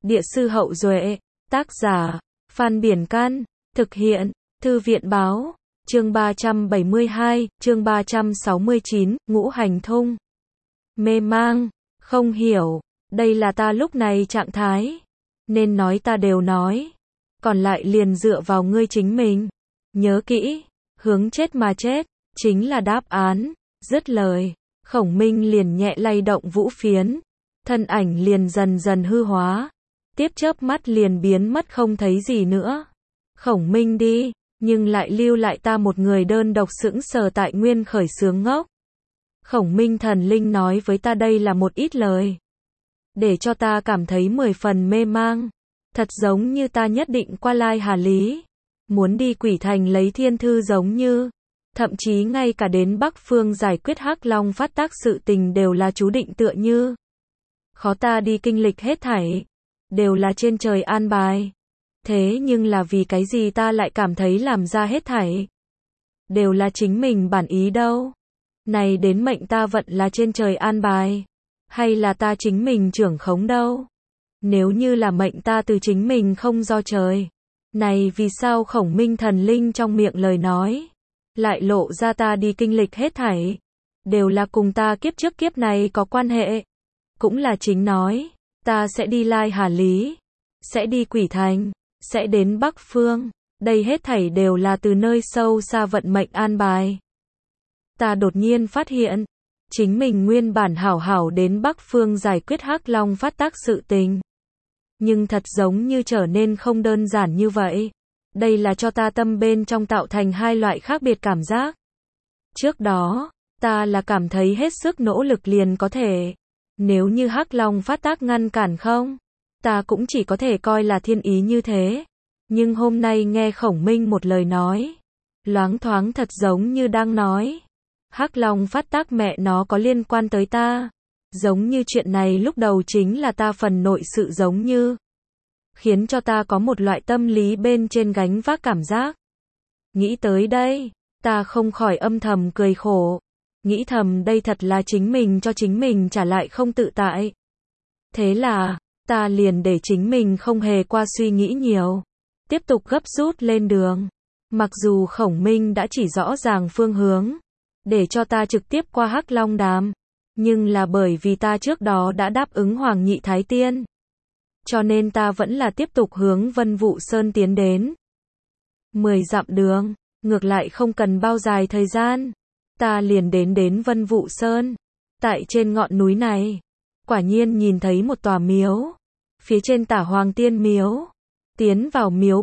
Địa sư Hậu Duệ, tác giả, Phan Biển Can, thực hiện, Thư viện báo, chương 372, chương 369, ngũ hành thung. Mê mang, không hiểu, đây là ta lúc này trạng thái. Nên nói ta đều nói, còn lại liền dựa vào ngươi chính mình. Nhớ kỹ, hướng chết mà chết, chính là đáp án. Dứt lời, Khổng Minh liền nhẹ lay động vũ phiến, thân ảnh liền dần dần hư hóa, tiếp chớp mắt liền biến mất không thấy gì nữa. Khổng Minh đi, nhưng lại lưu lại ta một người đơn độc sững sờ tại nguyên khởi sướng ngốc. Khổng Minh thần linh nói với ta đây là một ít lời, để cho ta cảm thấy 10 phần mê mang, thật giống như ta nhất định qua Lai Hà Lý, muốn đi Quỷ Thành lấy thiên thư giống như, thậm chí ngay cả đến Bắc Phương giải quyết Hắc Long phát tác sự tình đều là chú định tựa như. Khó ta đi kinh lịch hết thảy, đều là trên trời an bài. Thế nhưng là vì cái gì ta lại cảm thấy làm ra hết thảy, đều là chính mình bản ý đâu. Này đến mệnh ta vận là trên trời an bài, hay là ta chính mình trưởng khống đâu. Nếu như là mệnh ta từ chính mình không do trời, này vì sao Khổng Minh thần linh trong miệng lời nói, lại lộ ra ta đi kinh lịch hết thảy, đều là cùng ta kiếp trước kiếp này có quan hệ. Cũng là chính nói, ta sẽ đi Lai Hà Lý, sẽ đi Quỷ Thành, sẽ đến Bắc Phương, đây hết thảy đều là từ nơi sâu xa vận mệnh an bài. Ta đột nhiên phát hiện, chính mình nguyên bản hảo hảo đến Bắc Phương giải quyết Hắc Long phát tác sự tình, nhưng thật giống như trở nên không đơn giản như vậy. Đây là cho ta tâm bên trong tạo thành hai loại khác biệt cảm giác. Trước đó, ta là cảm thấy hết sức nỗ lực liền có thể. Nếu như Hắc Long phát tác ngăn cản không, ta cũng chỉ có thể coi là thiên ý như thế. Nhưng hôm nay nghe Khổng Minh một lời nói, loáng thoáng thật giống như đang nói, Hắc Long phát tác mẹ nó có liên quan tới ta. Giống như chuyện này lúc đầu chính là ta phần nội sự giống như, khiến cho ta có một loại tâm lý bên trên gánh vác cảm giác. Nghĩ tới đây, ta không khỏi âm thầm cười khổ. Nghĩ thầm đây thật là chính mình cho chính mình trả lại không tự tại. Thế là, ta liền để chính mình không hề qua suy nghĩ nhiều, tiếp tục gấp rút lên đường. Mặc dù Khổng Minh đã chỉ rõ ràng phương hướng, để cho ta trực tiếp qua Hắc Long Đàm, nhưng là bởi vì ta trước đó đã đáp ứng Hoàng Nhị Thái Tiên, cho nên ta vẫn là tiếp tục hướng Vân Vũ Sơn tiến đến. 10 dặm đường, ngược lại không cần bao dài thời gian, ta liền đến Vân Vũ Sơn. Tại trên ngọn núi này, quả nhiên nhìn thấy một tòa miếu, phía trên Tả Hoàng Tiên miếu. Tiến vào miếu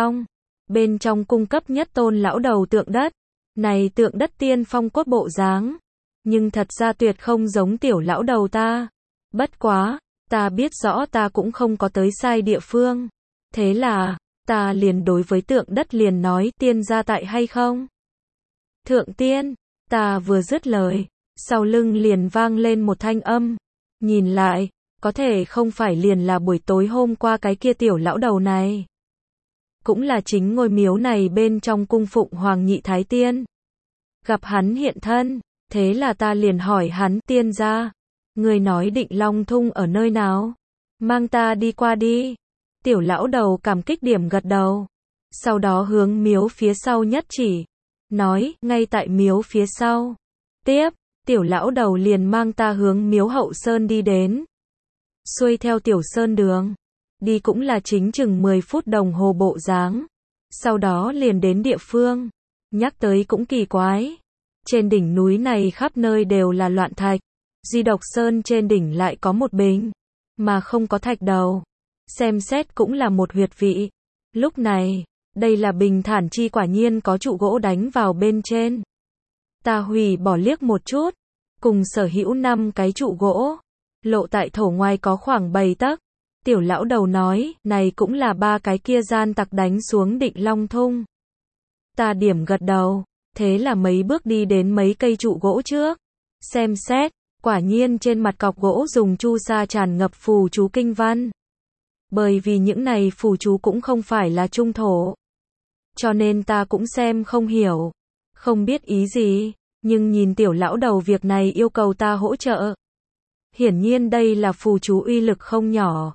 bên trong cung cấp nhất tôn lão đầu tượng đất. Này tượng đất tiên phong cốt bộ dáng, nhưng thật ra tuyệt không giống tiểu lão đầu ta. Bất quá, ta biết rõ ta cũng không có tới sai địa phương. Thế là, ta liền đối với tượng đất liền nói tiên gia tại hay không? Thượng tiên, ta vừa dứt lời, sau lưng liền vang lên một thanh âm. Nhìn lại, có thể không phải liền là buổi tối hôm qua cái kia tiểu lão đầu này. Cũng là chính ngôi miếu này bên trong cung phụng Hoàng Nhị Thái Tiên. Gặp hắn hiện thân, thế là ta liền hỏi hắn tiên gia, người nói Định Long Thung ở nơi nào? Mang ta đi qua đi. Tiểu lão đầu cảm kích điểm gật đầu. Sau đó hướng miếu phía sau nhất chỉ, nói, ngay tại miếu phía sau. Tiếp, tiểu lão đầu liền mang ta hướng miếu Hậu Sơn đi đến. Xuôi theo tiểu sơn đường, đi cũng là chính chừng 10 phút đồng hồ bộ dáng. Sau đó liền đến địa phương. Nhắc tới cũng kỳ quái. Trên đỉnh núi này khắp nơi đều là loạn thạch. Duy độc sơn trên đỉnh lại có một bình, mà không có thạch đầu. Xem xét cũng là một huyệt vị. Lúc này, đây là bình thản chi quả nhiên có trụ gỗ đánh vào bên trên. Ta hủy bỏ liếc một chút, cùng sở hữu 5 cái trụ gỗ, lộ tại thổ ngoài có khoảng 7 tấc. Tiểu lão đầu nói, này cũng là 3 cái kia gian tặc đánh xuống Định Long Thung. Ta điểm gật đầu, thế là mấy bước đi đến mấy cây trụ gỗ trước. Xem xét, quả nhiên trên mặt cọc gỗ dùng chu sa tràn ngập phù chú kinh văn. Bởi vì những này phù chú cũng không phải là trung thổ, cho nên ta cũng xem không hiểu, không biết ý gì, nhưng nhìn tiểu lão đầu việc này yêu cầu ta hỗ trợ. Hiển nhiên đây là phù chú uy lực không nhỏ.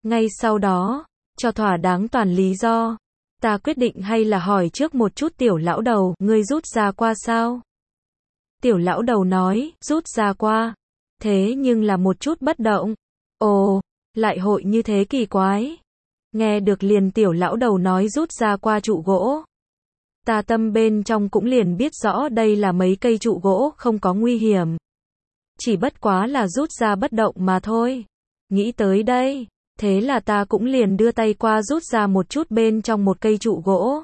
Ngay sau đó, cho thỏa đáng toàn lý do, ta quyết định hay là hỏi trước một chút Tiểu lão đầu, ngươi rút ra qua sao? Tiểu lão đầu nói, rút ra qua. Thế nhưng là một chút bất động. Ồ, lại hội như thế kỳ quái. Nghe được liền Tiểu lão đầu nói rút ra qua trụ gỗ. Ta tâm bên trong cũng liền biết rõ đây là mấy cây trụ gỗ không có nguy hiểm. Chỉ bất quá là rút ra bất động mà thôi. Nghĩ tới đây, thế là ta cũng liền đưa tay qua rút ra một chút bên trong một cây trụ gỗ.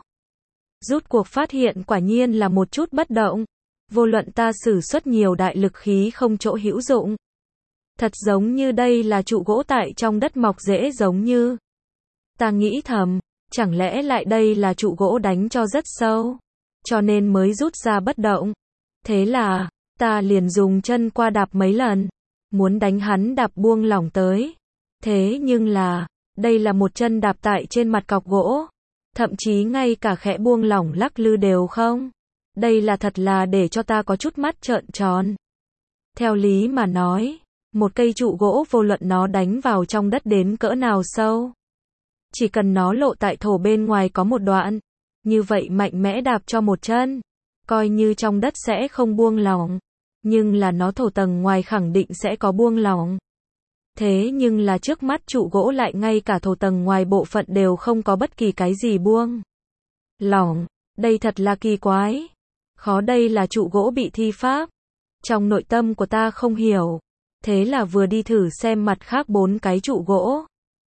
Rút cuộc phát hiện quả nhiên là một chút bất động. Vô luận ta sử xuất nhiều đại lực khí không chỗ hữu dụng. Thật giống như đây là trụ gỗ tại trong đất mọc rễ giống như. Ta nghĩ thầm, chẳng lẽ lại đây là trụ gỗ đánh cho rất sâu, cho nên mới rút ra bất động. Thế là, ta liền dùng chân qua đạp mấy lần, muốn đánh hắn đạp buông lỏng tới. Thế nhưng là, đây là một chân đạp tại trên mặt cọc gỗ, thậm chí ngay cả khẽ buông lỏng lắc lư đều không. Đây là thật là để cho ta có chút mắt trợn tròn. Theo lý mà nói, một cây trụ gỗ vô luận nó đánh vào trong đất đến cỡ nào sâu, chỉ cần nó lộ tại thổ bên ngoài có một đoạn, như vậy mạnh mẽ đạp cho một chân, coi như trong đất sẽ không buông lỏng, nhưng là nó thổ tầng ngoài khẳng định sẽ có buông lỏng. Thế nhưng là trước mắt trụ gỗ lại ngay cả thổ tầng ngoài bộ phận đều không có bất kỳ cái gì buông lỏng, đây thật là kỳ quái. Khó đây là trụ gỗ bị thi pháp. Trong nội tâm của ta không hiểu, thế là vừa đi thử xem mặt khác 4 cái trụ gỗ.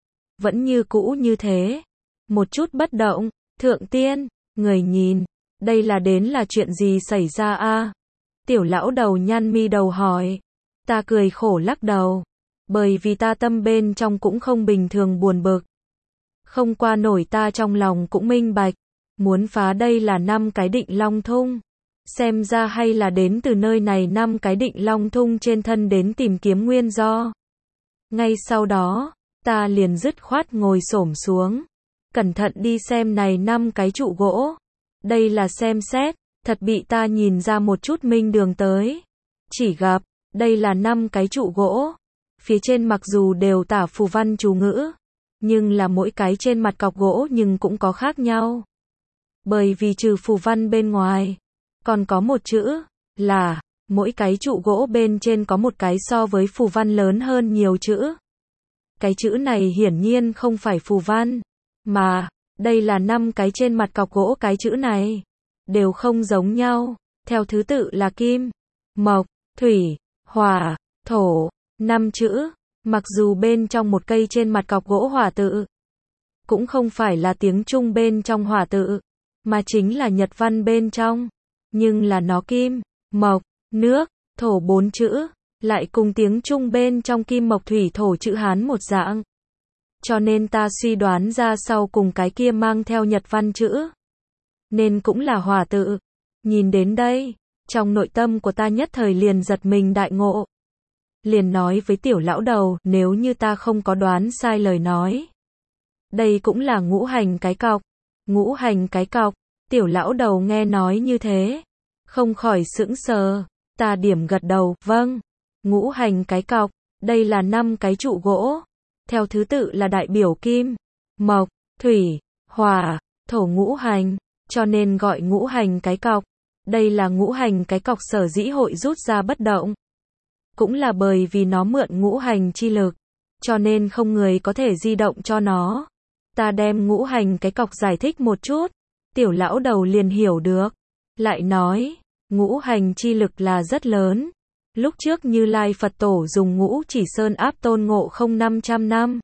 Vẫn như cũ như thế, một chút bất động. Thượng tiên, người nhìn, đây là đến là chuyện gì xảy ra a? Tiểu lão đầu nhăn mi đầu hỏi. Ta cười khổ lắc đầu, bởi vì ta tâm bên trong cũng không bình thường buồn bực. Không qua nổi ta trong lòng cũng minh bạch, muốn phá đây là 5 cái định long thung. Xem ra hay là đến từ nơi này 5 cái định long thung trên thân đến tìm kiếm nguyên do. Ngay sau đó, ta liền dứt khoát ngồi xổm xuống, cẩn thận đi xem này 5 cái trụ gỗ. Đây là xem xét, thật bị ta nhìn ra một chút minh đường tới. Chỉ gặp, đây là 5 cái trụ gỗ. Phía trên mặc dù đều tả phù văn chú ngữ, nhưng là mỗi cái trên mặt cọc gỗ nhưng cũng có khác nhau. Bởi vì trừ phù văn bên ngoài, còn có một chữ, là, mỗi cái trụ gỗ bên trên có một cái so với phù văn lớn hơn nhiều chữ. Cái chữ này hiển nhiên không phải phù văn, mà, đây là 5 cái trên mặt cọc gỗ cái chữ này, đều không giống nhau, theo thứ tự là kim, mộc, thủy, hỏa, thổ, 5 chữ, mặc dù bên trong một cây trên mặt cọc gỗ hỏa tự, cũng không phải là tiếng Trung bên trong hỏa tự, mà chính là Nhật văn bên trong. Nhưng là nó kim, mộc, nước, thổ 4 chữ, lại cùng tiếng Trung bên trong kim mộc thủy thổ chữ Hán một dạng. Cho nên ta suy đoán ra sau cùng cái kia mang theo Nhật văn chữ, nên cũng là hỏa tự. Nhìn đến đây, trong nội tâm của ta nhất thời liền giật mình đại ngộ. Liền nói với tiểu lão đầu, nếu như ta không có đoán sai lời nói, đây cũng là ngũ hành cái cọc. Ngũ hành cái cọc. Tiểu lão đầu nghe nói như thế, không khỏi sững sờ. Ta điểm gật đầu, vâng, ngũ hành cái cọc, đây là 5 cái trụ gỗ, theo thứ tự là đại biểu kim, mộc, thủy, hỏa, thổ ngũ hành, cho nên gọi ngũ hành cái cọc. Đây là ngũ hành cái cọc sở dĩ hội rút ra bất động, cũng là bởi vì nó mượn ngũ hành chi lực, cho nên không người có thể di động cho nó. Ta đem ngũ hành cái cọc giải thích một chút, tiểu lão đầu liền hiểu được, lại nói, ngũ hành chi lực là rất lớn. Lúc trước Như Lai Phật Tổ dùng ngũ chỉ sơn áp Tôn Ngộ Không 500 năm.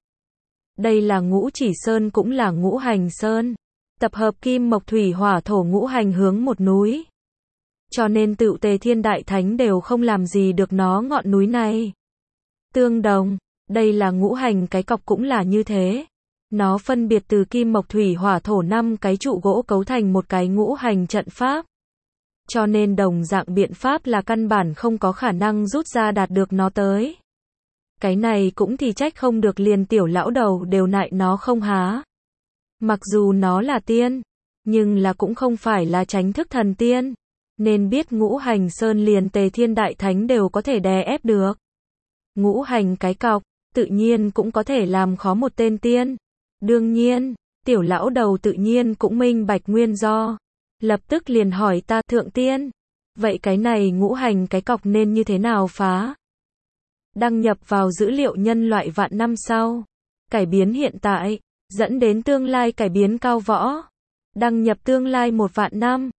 Đây là ngũ chỉ sơn cũng là ngũ hành sơn, tập hợp kim mộc thủy hỏa thổ ngũ hành hướng một núi. Cho nên Tựu Tề Thiên Đại Thánh đều không làm gì được nó ngọn núi này. Tương đồng, đây là ngũ hành cái cọc cũng là như thế. Nó phân biệt từ kim mộc thủy hỏa thổ 5 cái trụ gỗ cấu thành một cái ngũ hành trận pháp. Cho nên đồng dạng biện pháp là căn bản không có khả năng rút ra đạt được nó tới. Cái này cũng thì trách không được liền tiểu lão đầu đều nại nó không há. Mặc dù nó là tiên, nhưng là cũng không phải là chánh thức thần tiên. Nên biết ngũ hành sơn liền Tề Thiên Đại Thánh đều có thể đè ép được. Ngũ hành cái cọc, tự nhiên cũng có thể làm khó một tên tiên. Đương nhiên, tiểu lão đầu tự nhiên cũng minh bạch nguyên do. Lập tức liền hỏi ta, thượng tiên, vậy cái này ngũ hành cái cọc nên như thế nào phá? Đăng nhập vào dữ liệu nhân loại vạn năm sau. Cải biến hiện tại, dẫn đến tương lai cải biến cao võ. Đăng nhập tương lai 1 vạn năm.